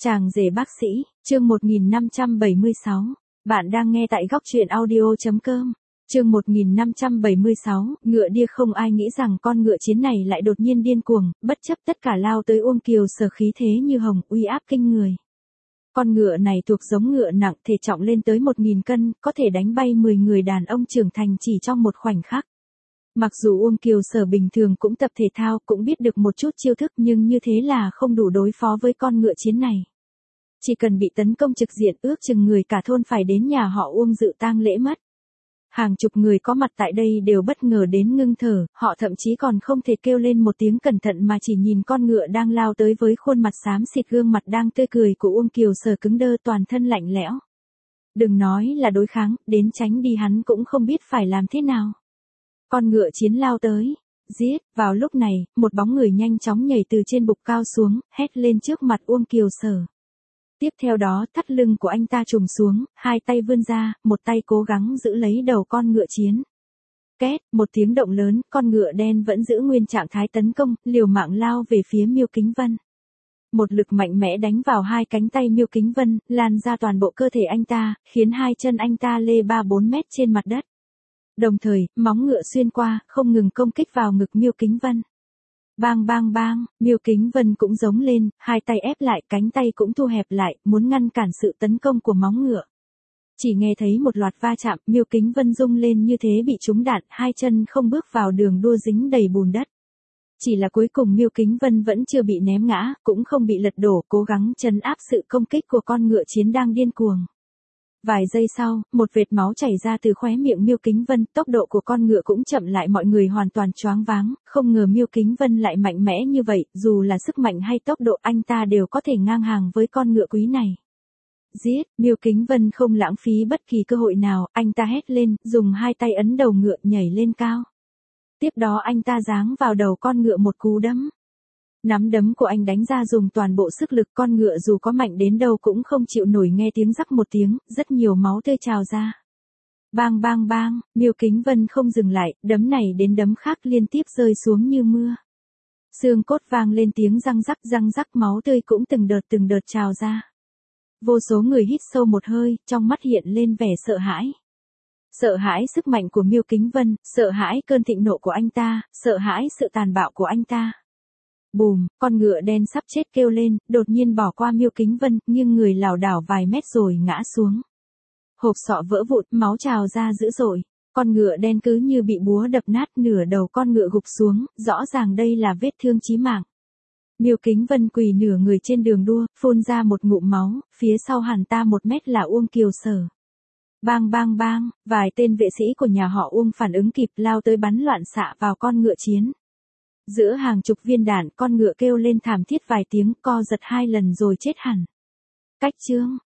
Chàng rể bác sĩ, chương 1576. Bạn đang nghe tại góc truyện audio.com. Chương 1576, ngựa điên. Không ai nghĩ rằng con ngựa chiến này lại đột nhiên điên cuồng, bất chấp tất cả lao tới Uông Kiều Sở, khí thế như hồng, uy áp kinh người. Con ngựa này thuộc giống ngựa nặng, thể trọng lên tới 1000 cân, có thể đánh bay 10 người đàn ông trưởng thành chỉ trong một khoảnh khắc. Mặc dù Uông Kiều Sở bình thường cũng tập thể thao, cũng biết được một chút chiêu thức, nhưng như thế là không đủ đối phó với con ngựa chiến này. Chỉ cần bị tấn công trực diện, ước chừng người cả thôn phải đến nhà họ Uông dự tang lễ mất. Hàng chục người có mặt tại đây đều bất ngờ đến ngưng thở, họ thậm chí còn không thể kêu lên một tiếng cẩn thận mà chỉ nhìn con ngựa đang lao tới với khuôn mặt xám xịt, gương mặt đang tươi cười của Uông Kiều Sở cứng đơ, toàn thân lạnh lẽo. Đừng nói là đối kháng, đến tránh đi hắn cũng không biết phải làm thế nào. Con ngựa chiến lao tới, giết. Vào lúc này, một bóng người nhanh chóng nhảy từ trên bục cao xuống, hét lên trước mặt Uông Kiều Sở. Tiếp theo đó, thắt lưng của anh ta trùng xuống, hai tay vươn ra, một tay cố gắng giữ lấy đầu con ngựa chiến. Két, một tiếng động lớn, con ngựa đen vẫn giữ nguyên trạng thái tấn công, liều mạng lao về phía Miêu Kính Vân. Một lực mạnh mẽ đánh vào hai cánh tay Miêu Kính Vân, lan ra toàn bộ cơ thể anh ta, khiến hai chân anh ta lê 3-4 mét trên mặt đất. Đồng thời, móng ngựa xuyên qua, không ngừng công kích vào ngực Miêu Kính Vân. Bang bang bang, Miêu Kính Vân cũng giống lên, hai tay ép lại, cánh tay cũng thu hẹp lại, muốn ngăn cản sự tấn công của móng ngựa. Chỉ nghe thấy một loạt va chạm, Miêu Kính Vân rung lên như thế bị trúng đạn, hai chân không bước vào đường đua dính đầy bùn đất. Chỉ là cuối cùng Miêu Kính Vân vẫn chưa bị ném ngã, cũng không bị lật đổ, cố gắng trấn áp sự công kích của con ngựa chiến đang điên cuồng. Vài giây sau, một vệt máu chảy ra từ khóe miệng Miêu Kính Vân, tốc độ của con ngựa cũng chậm lại, mọi người hoàn toàn choáng váng, không ngờ Miêu Kính Vân lại mạnh mẽ như vậy, dù là sức mạnh hay tốc độ anh ta đều có thể ngang hàng với con ngựa quý này. Giết. Miêu Kính Vân không lãng phí bất kỳ cơ hội nào, anh ta hét lên, dùng hai tay ấn đầu ngựa, nhảy lên cao. Tiếp đó anh ta giáng vào đầu con ngựa một cú đấm. Nắm đấm của anh đánh ra dùng toàn bộ sức lực, con ngựa dù có mạnh đến đâu cũng không chịu nổi, nghe tiếng rắc một tiếng, rất nhiều máu tươi trào ra. Bang bang bang, Miêu Kính Vân không dừng lại, đấm này đến đấm khác liên tiếp rơi xuống như mưa. Xương cốt vang lên tiếng răng rắc, máu tươi cũng từng đợt trào ra. Vô số người hít sâu một hơi, trong mắt hiện lên vẻ sợ hãi. Sợ hãi sức mạnh của Miêu Kính Vân, sợ hãi cơn thịnh nộ của anh ta, sợ hãi sự tàn bạo của anh ta. Bùm, con ngựa đen sắp chết kêu lên, đột nhiên bỏ qua Miêu Kính Vân, nhưng người lảo đảo vài mét rồi ngã xuống. Hộp sọ vỡ vụn, máu trào ra dữ dội. Con ngựa đen cứ như bị búa đập nát, nửa đầu con ngựa gục xuống, rõ ràng đây là vết thương chí mạng. Miêu Kính Vân quỳ nửa người trên đường đua, phun ra một ngụm máu, phía sau hẳn ta 1 mét là Uông Kiều Sở. Bang bang bang, vài tên vệ sĩ của nhà họ Uông phản ứng kịp, lao tới bắn loạn xạ vào con ngựa chiến. Giữa hàng chục viên đạn, con ngựa kêu lên thảm thiết vài tiếng, co giật 2 lần rồi chết hẳn. Cách chương.